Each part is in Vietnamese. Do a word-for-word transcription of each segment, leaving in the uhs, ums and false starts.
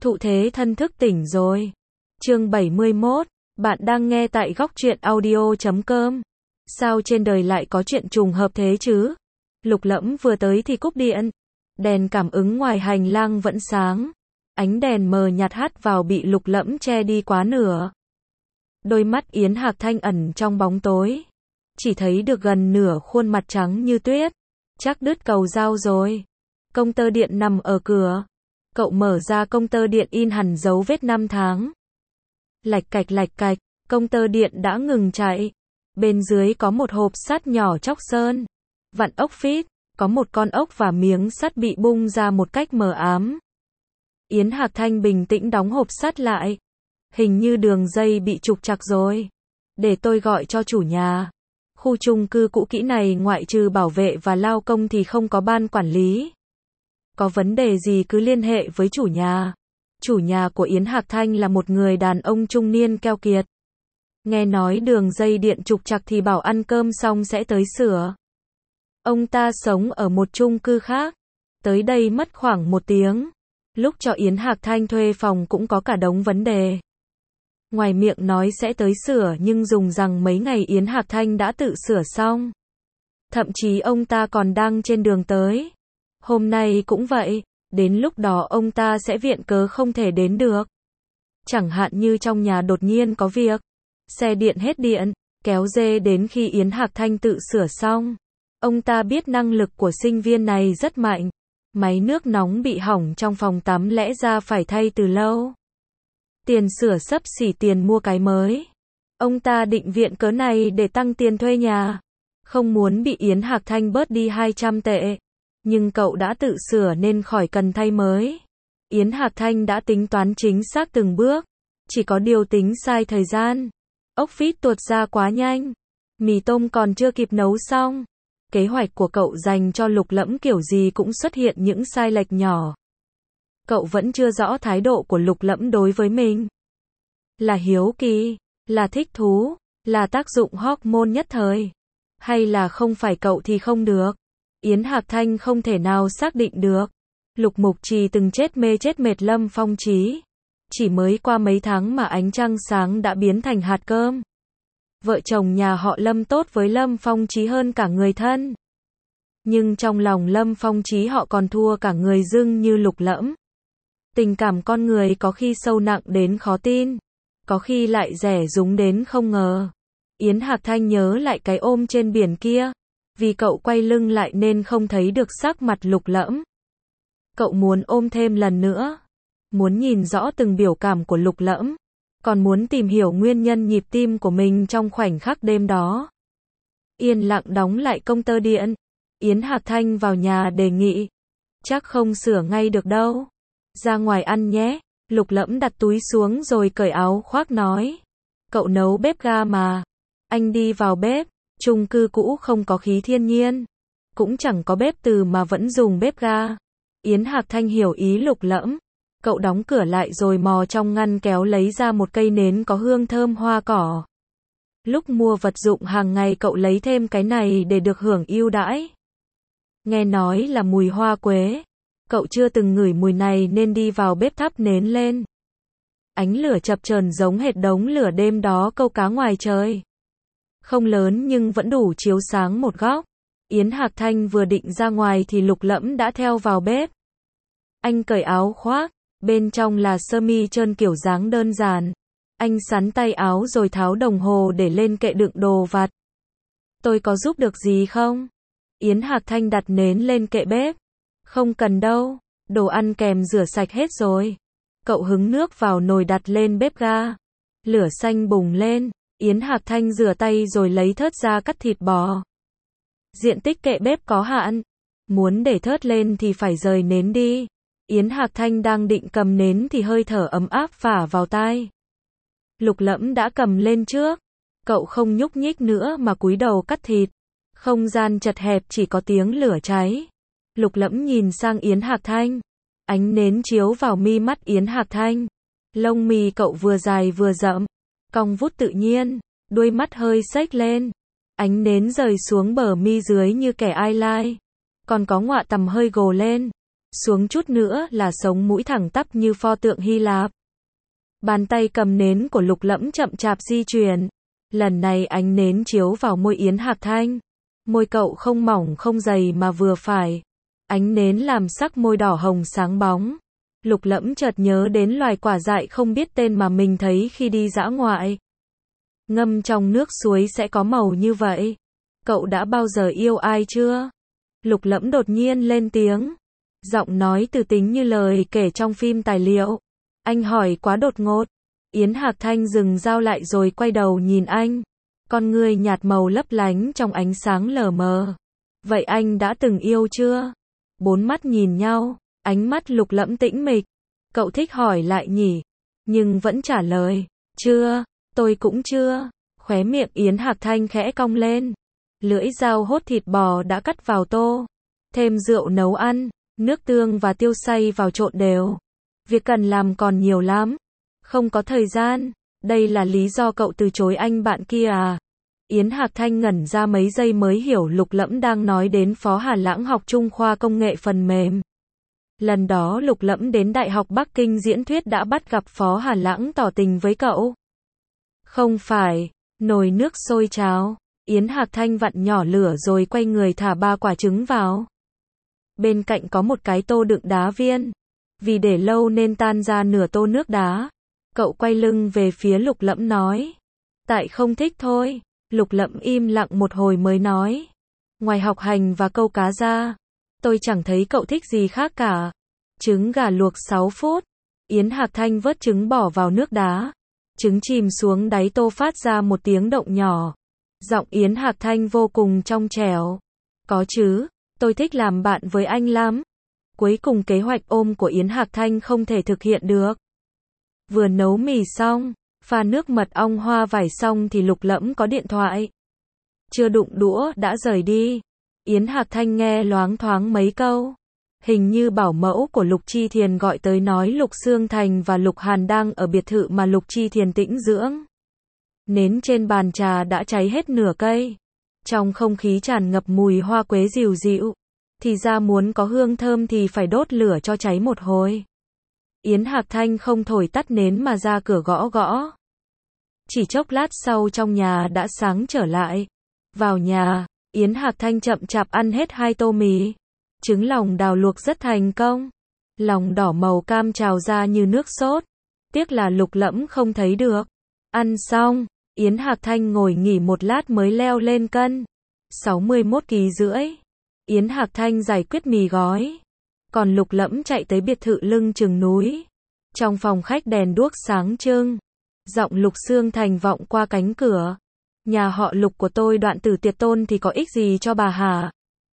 Thụ thế thân thức tỉnh rồi. Chương bảy mươi mốt, bạn đang nghe tại góc truyện audio chấm com. Sao trên đời lại có chuyện trùng hợp thế chứ? Lục Lẫm vừa tới thì cúp điện. Đèn cảm ứng ngoài hành lang vẫn sáng. Ánh đèn mờ nhạt hắt vào bị Lục Lẫm che đi quá nửa. Đôi mắt Yến Hạc Thanh ẩn trong bóng tối. Chỉ thấy được gần nửa khuôn mặt trắng như tuyết. Chắc đứt cầu dao rồi. Công tơ điện nằm ở cửa. Cậu mở ra công tơ điện in hẳn dấu vết năm tháng. Lạch cạch lạch cạch, công tơ điện đã ngừng chạy. Bên dưới có một hộp sắt nhỏ chóc sơn. Vặn ốc phít, có một con ốc và miếng sắt bị bung ra một cách mờ ám. Yến Hạc Thanh bình tĩnh đóng hộp sắt lại. Hình như đường dây bị trục trặc rồi. Để tôi gọi cho chủ nhà. Khu chung cư cũ kỹ này ngoại trừ bảo vệ và lao công thì không có ban quản lý. Có vấn đề gì cứ liên hệ với chủ nhà. Chủ nhà của Yến Hạc Thanh là một người đàn ông trung niên keo kiệt. Nghe nói đường dây điện trục trặc thì bảo ăn cơm xong sẽ tới sửa. Ông ta sống ở một chung cư khác. Tới đây mất khoảng một tiếng. Lúc cho Yến Hạc Thanh thuê phòng cũng có cả đống vấn đề. Ngoài miệng nói sẽ tới sửa nhưng dùng rằng mấy ngày Yến Hạc Thanh đã tự sửa xong. Thậm chí ông ta còn đang trên đường tới. Hôm nay cũng vậy, đến lúc đó ông ta sẽ viện cớ không thể đến được. Chẳng hạn như trong nhà đột nhiên có việc, xe điện hết điện, kéo dê đến khi Yến Hạc Thanh tự sửa xong. Ông ta biết năng lực của sinh viên này rất mạnh. Máy nước nóng bị hỏng trong phòng tắm lẽ ra phải thay từ lâu. Tiền sửa xấp xỉ tiền mua cái mới. Ông ta định viện cớ này để tăng tiền thuê nhà. Không muốn bị Yến Hạc Thanh bớt đi hai trăm tệ. Nhưng cậu đã tự sửa nên khỏi cần thay mới. Yến Hạc Thanh đã tính toán chính xác từng bước. Chỉ có điều tính sai thời gian. Ốc vít tuột ra quá nhanh. Mì tôm còn chưa kịp nấu xong. Kế hoạch của cậu dành cho Lục Lẫm kiểu gì cũng xuất hiện những sai lệch nhỏ. Cậu vẫn chưa rõ thái độ của Lục Lẫm đối với mình. Là hiếu kỳ, là thích thú, là tác dụng hormone nhất thời. Hay là không phải cậu thì không được. Yến Hạc Thanh không thể nào xác định được. Lục Mục Trì từng chết mê chết mệt Lâm Phong Chí. Chỉ mới qua mấy tháng mà ánh trăng sáng đã biến thành hạt cơm. Vợ chồng nhà họ Lâm tốt với Lâm Phong Chí hơn cả người thân. Nhưng trong lòng Lâm Phong Chí họ còn thua cả người dưng như Lục Lẫm. Tình cảm con người có khi sâu nặng đến khó tin. Có khi lại rẻ rúng đến không ngờ. Yến Hạc Thanh nhớ lại cái ôm trên biển kia. Vì cậu quay lưng lại nên không thấy được sắc mặt Lục Lẫm. Cậu muốn ôm thêm lần nữa. Muốn nhìn rõ từng biểu cảm của Lục Lẫm. Còn muốn tìm hiểu nguyên nhân nhịp tim của mình trong khoảnh khắc đêm đó. Yên lặng đóng lại công tơ điện. Yến Hạc Thanh vào nhà đề nghị. Chắc không sửa ngay được đâu. Ra ngoài ăn nhé. Lục Lẫm đặt túi xuống rồi cởi áo khoác nói. Cậu nấu bếp ga mà. Anh đi vào bếp. Chung cư cũ không có khí thiên nhiên. Cũng chẳng có bếp từ mà vẫn dùng bếp ga. Yến Hạc Thanh hiểu ý Lục Lẫm. Cậu đóng cửa lại rồi mò trong ngăn kéo lấy ra một cây nến có hương thơm hoa cỏ. Lúc mua vật dụng hàng ngày cậu lấy thêm cái này để được hưởng ưu đãi. Nghe nói là mùi hoa quế. Cậu chưa từng ngửi mùi này nên đi vào bếp thắp nến lên. Ánh lửa chập chờn giống hệt đống lửa đêm đó câu cá ngoài trời. Không lớn nhưng vẫn đủ chiếu sáng một góc. Yến Hạc Thanh vừa định ra ngoài thì Lục Lẫm đã theo vào bếp. Anh cởi áo khoác, bên trong là sơ mi trơn kiểu dáng đơn giản. Anh xắn tay áo rồi tháo đồng hồ để lên kệ đựng đồ vặt. Tôi có giúp được gì không? Yến Hạc Thanh đặt nến lên kệ bếp. Không cần đâu, đồ ăn kèm rửa sạch hết rồi. Cậu hứng nước vào nồi đặt lên bếp ga. Lửa xanh bùng lên. Yến Hạc Thanh rửa tay rồi lấy thớt ra cắt thịt bò. Diện tích kệ bếp có hạn. Muốn để thớt lên thì phải rời nến đi. Yến Hạc Thanh đang định cầm nến thì hơi thở ấm áp phả vào tai. Lục Lẫm đã cầm lên trước. Cậu không nhúc nhích nữa mà cúi đầu cắt thịt. Không gian chật hẹp chỉ có tiếng lửa cháy. Lục Lẫm nhìn sang Yến Hạc Thanh. Ánh nến chiếu vào mi mắt Yến Hạc Thanh. Lông mi cậu vừa dài vừa rậm. Cong vút tự nhiên. Đuôi mắt hơi xếch lên. Ánh nến rời xuống bờ mi dưới như kẻ ai lai. Còn có ngọa tằm hơi gồ lên. xuống chút nữa là sống mũi thẳng tắp như pho tượng Hy Lạp. Bàn tay cầm nến của Lục Lẫm chậm chạp di chuyển. Lần này ánh nến chiếu vào môi Yến Hạc Thanh. Môi cậu không mỏng không dày mà vừa phải. Ánh nến làm sắc môi đỏ hồng sáng bóng. Lục Lẫm chợt nhớ đến loài quả dại không biết tên mà mình thấy khi đi dã ngoại. Ngâm trong nước suối sẽ có màu như vậy. Cậu đã bao giờ yêu ai chưa? Lục Lẫm đột nhiên lên tiếng. Giọng nói từ tính như lời kể trong phim tài liệu. Anh hỏi quá đột ngột. Yến Hạc Thanh dừng dao lại rồi quay đầu nhìn anh. Con ngươi nhạt màu lấp lánh trong ánh sáng lờ mờ. Vậy anh đã từng yêu chưa? Bốn mắt nhìn nhau, ánh mắt Lục Lẫm tĩnh mịch. Cậu thích hỏi lại nhỉ? Nhưng vẫn trả lời. Chưa, tôi cũng chưa. Khóe miệng Yến Hạc Thanh khẽ cong lên. Lưỡi dao hốt thịt bò đã cắt vào tô. Thêm rượu nấu ăn, nước tương và tiêu xay vào trộn đều. Việc cần làm còn nhiều lắm. Không có thời gian. Đây là lý do cậu từ chối anh bạn kia à? Yến Hạc Thanh ngẩn ra mấy giây mới hiểu Lục Lẫm đang nói đến Phó Hà Lãng học Trung khoa công nghệ phần mềm. Lần đó Lục Lẫm đến Đại học Bắc Kinh diễn thuyết đã bắt gặp Phó Hà Lãng tỏ tình với cậu. Không phải, nồi nước sôi cháo. Yến Hạc Thanh vặn nhỏ lửa rồi quay người thả ba quả trứng vào. Bên cạnh có một cái tô đựng đá viên. Vì để lâu nên tan ra nửa tô nước đá. Cậu quay lưng về phía Lục Lẫm nói. Tại không thích thôi. Lục Lẫm im lặng một hồi mới nói. Ngoài học hành và câu cá ra, tôi chẳng thấy cậu thích gì khác cả. Trứng gà luộc sáu phút. Yến Hạc Thanh vớt trứng bỏ vào nước đá. Trứng chìm xuống đáy tô phát ra một tiếng động nhỏ. Giọng Yến Hạc Thanh vô cùng trong trẻo. Có chứ, tôi thích làm bạn với anh lắm. Cuối cùng kế hoạch ôm của Yến Hạc Thanh không thể thực hiện được. Vừa nấu mì xong, pha nước mật ong hoa vải xong thì Lục Lẫm có điện thoại. Chưa đụng đũa đã rời đi. Yến Hạc Thanh nghe loáng thoáng mấy câu. Hình như bảo mẫu của Lục Chi Thiền gọi tới nói Lục Xương Thành và Lục Hàn đang ở biệt thự mà Lục Chi Thiền tĩnh dưỡng. Nến trên bàn trà đã cháy hết nửa cây. Trong không khí tràn ngập mùi hoa quế dịu dịu. Thì ra muốn có hương thơm thì phải đốt lửa cho cháy một hồi. Yến Hạc Thanh không thổi tắt nến mà ra cửa gõ gõ. Chỉ chốc lát sau trong nhà đã sáng trở lại. Vào nhà, Yến Hạc Thanh chậm chạp ăn hết hai tô mì. Trứng lòng đào luộc rất thành công. Lòng đỏ màu cam trào ra như nước sốt. Tiếc là Lục Lẫm không thấy được. Ăn xong, Yến Hạc Thanh ngồi nghỉ một lát mới leo lên cân. sáu mươi mốt ki lô gam rưỡi. Yến Hạc Thanh giải quyết mì gói. Còn Lục Lẫm chạy tới biệt thự lưng chừng núi. Trong phòng khách đèn đuốc sáng trưng. Giọng Lục Xương Thành vọng qua cánh cửa. Nhà họ Lục của tôi đoạn tử tiệt tôn thì có ích gì cho bà hả?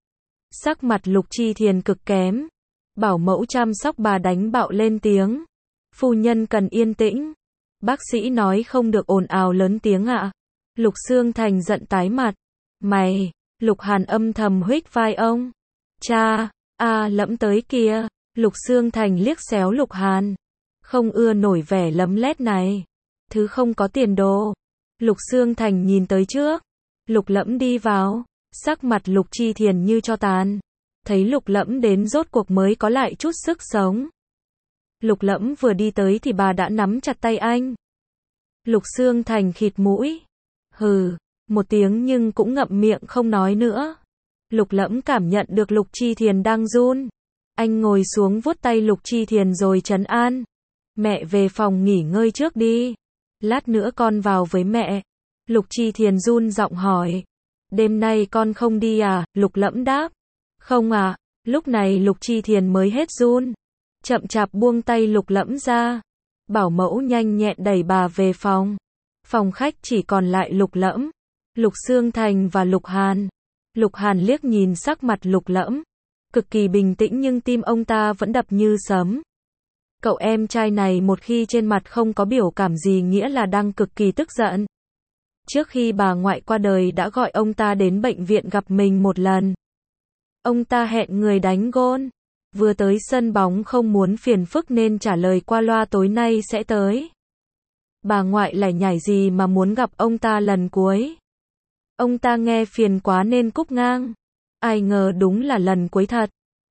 Sắc mặt Lục Chi Thiền cực kém. Bảo mẫu chăm sóc bà đánh bạo lên tiếng. Phu nhân cần yên tĩnh. Bác sĩ nói không được ồn ào lớn tiếng ạ. Lục Xương Thành giận tái mặt. Mày, Lục Hàn âm thầm huých vai ông. Cha, a Lẫm tới kìa. Lục Xương Thành liếc xéo Lục Hàn. Không ưa nổi vẻ lấm lét này. Thứ không có tiền đồ. Lục Xương Thành nhìn tới trước. Lục Lẫm đi vào. Sắc mặt Lục Chi Thiền như tro tàn. Thấy Lục Lẫm đến rốt cuộc mới có lại chút sức sống. Lục Lẫm vừa đi tới thì bà đã nắm chặt tay anh. Lục Xương Thành khịt mũi. Hừ, một tiếng nhưng cũng ngậm miệng không nói nữa. Lục Lẫm cảm nhận được Lục Chi Thiền đang run. Anh ngồi xuống vuốt tay Lục Chi Thiền rồi trấn an. Mẹ về phòng nghỉ ngơi trước đi. Lát nữa con vào với mẹ. Lục Chi Thiền run giọng hỏi. Đêm nay con không đi à? Lục Lẫm đáp. Không à. Lúc này Lục Chi Thiền mới hết run. Chậm chạp buông tay Lục Lẫm ra. Bảo mẫu nhanh nhẹn đẩy bà về phòng. Phòng khách chỉ còn lại Lục Lẫm, Lục Xương Thành và Lục Hàn. Lục Hàn liếc nhìn sắc mặt Lục Lẫm. Cực kỳ bình tĩnh nhưng tim ông ta vẫn đập như sấm. Cậu em trai này một khi trên mặt không có biểu cảm gì nghĩa là đang cực kỳ tức giận. Trước khi bà ngoại qua đời đã gọi ông ta đến bệnh viện gặp mình một lần. Ông ta hẹn người đánh gôn. Vừa tới sân bóng không muốn phiền phức nên trả lời qua loa tối nay sẽ tới. Bà ngoại lại nhảy gì mà muốn gặp ông ta lần cuối. Ông ta nghe phiền quá nên cúp ngang. Ai ngờ đúng là lần cuối thật.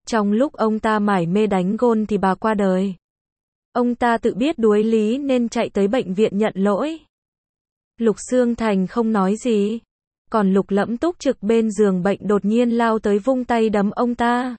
Trong lúc ông ta mải mê đánh gôn thì bà qua đời. Ông ta tự biết đuối lý nên chạy tới bệnh viện nhận lỗi. Lục Xương Thành không nói gì. Còn Lục Lẫm túc trực bên giường bệnh đột nhiên lao tới vung tay đấm ông ta.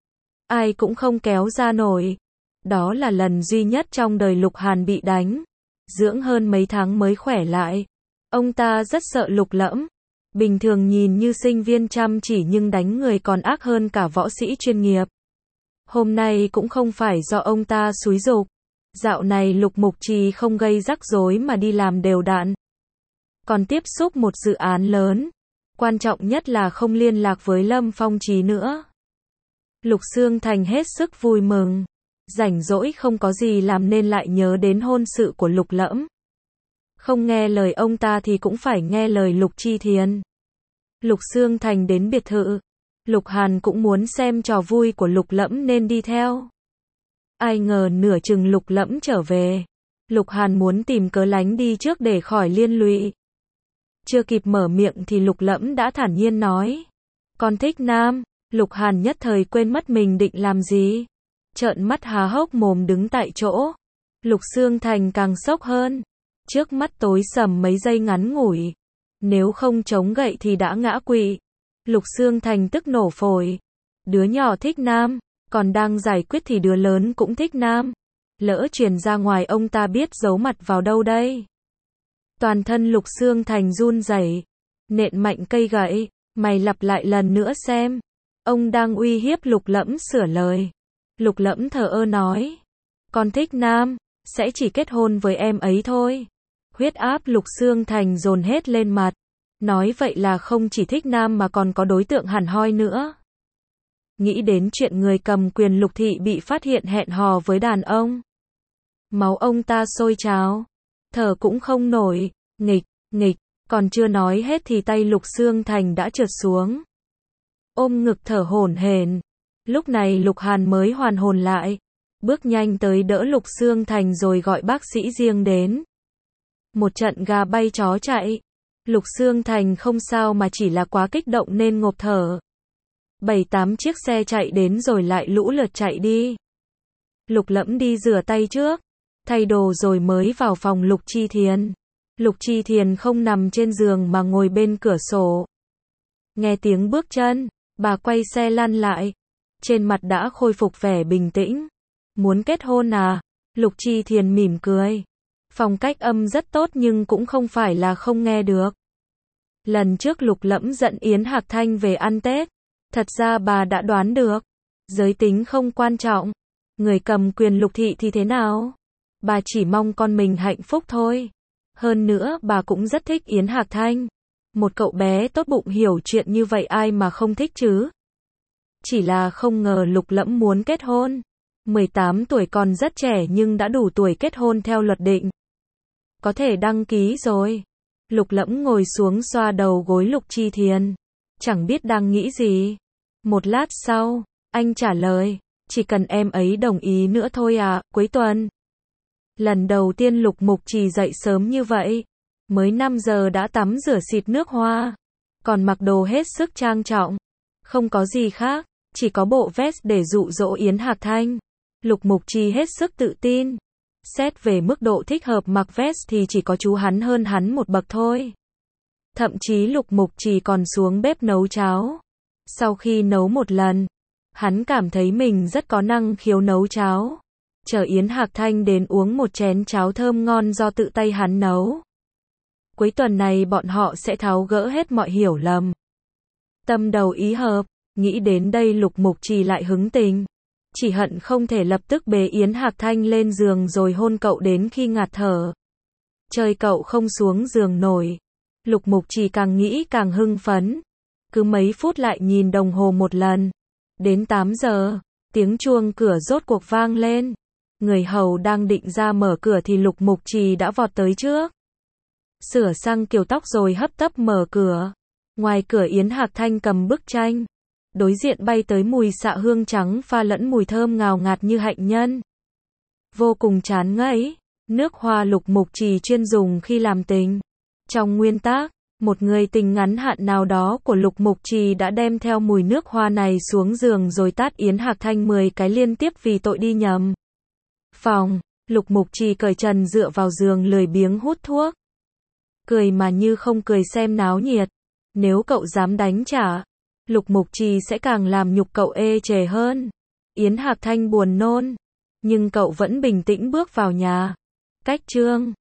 Ai cũng không kéo ra nổi. Đó là lần duy nhất trong đời Lục Hàn bị đánh. Dưỡng hơn mấy tháng mới khỏe lại. Ông ta rất sợ Lục Lẫm. Bình thường nhìn như sinh viên chăm chỉ nhưng đánh người còn ác hơn cả võ sĩ chuyên nghiệp. Hôm nay cũng không phải do ông ta xúi giục. Dạo này Lục Mục Trì không gây rắc rối mà đi làm đều đặn. Còn tiếp xúc một dự án lớn. Quan trọng nhất là không liên lạc với Lâm Phong Trì nữa. Lục Xương Thành hết sức vui mừng. Rảnh rỗi không có gì làm nên lại nhớ đến hôn sự của Lục Lẫm. Không nghe lời ông ta thì cũng phải nghe lời Lục Chi Thiền. Lục Xương Thành đến biệt thự. Lục Hàn cũng muốn xem trò vui của Lục Lẫm nên đi theo. Ai ngờ nửa chừng Lục Lẫm trở về. Lục Hàn muốn tìm cớ lánh đi trước để khỏi liên lụy. Chưa kịp mở miệng thì Lục Lẫm đã thản nhiên nói. Con thích nam. Lục Hàn nhất thời quên mất mình định làm gì. Trợn mắt há hốc mồm đứng tại chỗ. Lục Xương Thành càng sốc hơn. Trước mắt tối sầm mấy giây ngắn ngủi. Nếu không chống gậy thì đã ngã quỵ. Lục Xương Thành tức nổ phổi. Đứa nhỏ thích nam. Còn đang giải quyết thì đứa lớn cũng thích nam. Lỡ truyền ra ngoài ông ta biết giấu mặt vào đâu đây. Toàn thân Lục Xương Thành run rẩy. Nện mạnh cây gậy. Mày lặp lại lần nữa xem. Ông đang uy hiếp Lục Lẫm sửa lời. Lục Lẫm thờ ơ nói. Con thích nam. Sẽ chỉ kết hôn với em ấy thôi. Huyết áp Lục Xương Thành dồn hết lên mặt. Nói vậy là không chỉ thích nam mà còn có đối tượng hẳn hoi nữa. Nghĩ đến chuyện người cầm quyền Lục Thị bị phát hiện hẹn hò với đàn ông. Máu ông ta sôi trào. Thở cũng không nổi. Nghịch, nghịch. Còn chưa nói hết thì tay Lục Xương Thành đã trượt xuống. Ôm ngực thở hổn hển. Lúc này Lục Hàn mới hoàn hồn lại. Bước nhanh tới đỡ Lục Xương Thành rồi gọi bác sĩ riêng đến. Một trận gà bay chó chạy. Lục Xương Thành không sao mà chỉ là quá kích động nên ngộp thở. Bảy tám chiếc xe chạy đến rồi lại lũ lượt chạy đi. Lục Lẫm đi rửa tay trước. Thay đồ rồi mới vào phòng Lục Chi Thiền. Lục Chi Thiền không nằm trên giường mà ngồi bên cửa sổ. Nghe tiếng bước chân, bà quay xe lăn lại. Trên mặt đã khôi phục vẻ bình tĩnh. Muốn kết hôn à? Lục Chi Thiền mỉm cười. Phong cách âm rất tốt nhưng cũng không phải là không nghe được. Lần trước Lục Lẫm dẫn Yến Hạc Thanh về ăn Tết. Thật ra bà đã đoán được. Giới tính không quan trọng. Người cầm quyền Lục Thị thì thế nào? Bà chỉ mong con mình hạnh phúc thôi. Hơn nữa bà cũng rất thích Yến Hạc Thanh. Một cậu bé tốt bụng hiểu chuyện như vậy ai mà không thích chứ? Chỉ là không ngờ Lục Lẫm muốn kết hôn. mười tám tuổi còn rất trẻ nhưng đã đủ tuổi kết hôn theo luật định. Có thể đăng ký rồi. Lục Lẫm ngồi xuống xoa đầu gối Lục Chi Thiền. Chẳng biết đang nghĩ gì. Một lát sau, anh trả lời. Chỉ cần em ấy đồng ý nữa thôi à, cuối tuần. Lần đầu tiên Lục Mục Trì dậy sớm như vậy. Mới năm giờ đã tắm rửa xịt nước hoa. Còn mặc đồ hết sức trang trọng. Không có gì khác. Chỉ có bộ vest để dụ dỗ Yến Hạc Thanh. Lục Mục Trì hết sức tự tin. Xét về mức độ thích hợp mặc vest thì chỉ có chú hắn hơn hắn một bậc thôi. Thậm chí Lục Mục Trì còn xuống bếp nấu cháo. Sau khi nấu một lần, hắn cảm thấy mình rất có năng khiếu nấu cháo. Chờ Yến Hạc Thanh đến uống một chén cháo thơm ngon do tự tay hắn nấu. Cuối tuần này bọn họ sẽ tháo gỡ hết mọi hiểu lầm. Tâm đầu ý hợp, nghĩ đến đây Lục Mục Trì lại hứng tình. Chỉ hận không thể lập tức bế Yến Hạc Thanh lên giường rồi hôn cậu đến khi ngạt thở. Chơi cậu không xuống giường nổi. Lục Mục Trì càng nghĩ càng hưng phấn. Cứ mấy phút lại nhìn đồng hồ một lần. Đến tám giờ, tiếng chuông cửa rốt cuộc vang lên. Người hầu đang định ra mở cửa thì Lục Mục Trì đã vọt tới trước. Sửa sang kiểu tóc rồi hấp tấp mở cửa. Ngoài cửa Yến Hạc Thanh cầm bức tranh. Đối diện bay tới mùi xạ hương trắng pha lẫn mùi thơm ngào ngạt như hạnh nhân. Vô cùng chán ngấy. Nước hoa Lục Mục Trì chuyên dùng khi làm tình. Trong nguyên tắc, Một người tình ngắn hạn nào đó của Lục Mục Trì đã đem theo mùi nước hoa này xuống giường rồi tát Yến Hạc Thanh mười cái liên tiếp vì tội đi nhầm phòng. Lục Mục Trì cởi trần dựa vào giường lười biếng hút thuốc. Cười mà như không cười xem náo nhiệt. Nếu cậu dám đánh trả, Lục Mục Trì sẽ càng làm nhục cậu ê chề hơn. Yến Hạc Thanh buồn nôn, nhưng cậu vẫn bình tĩnh bước vào nhà. Cách chương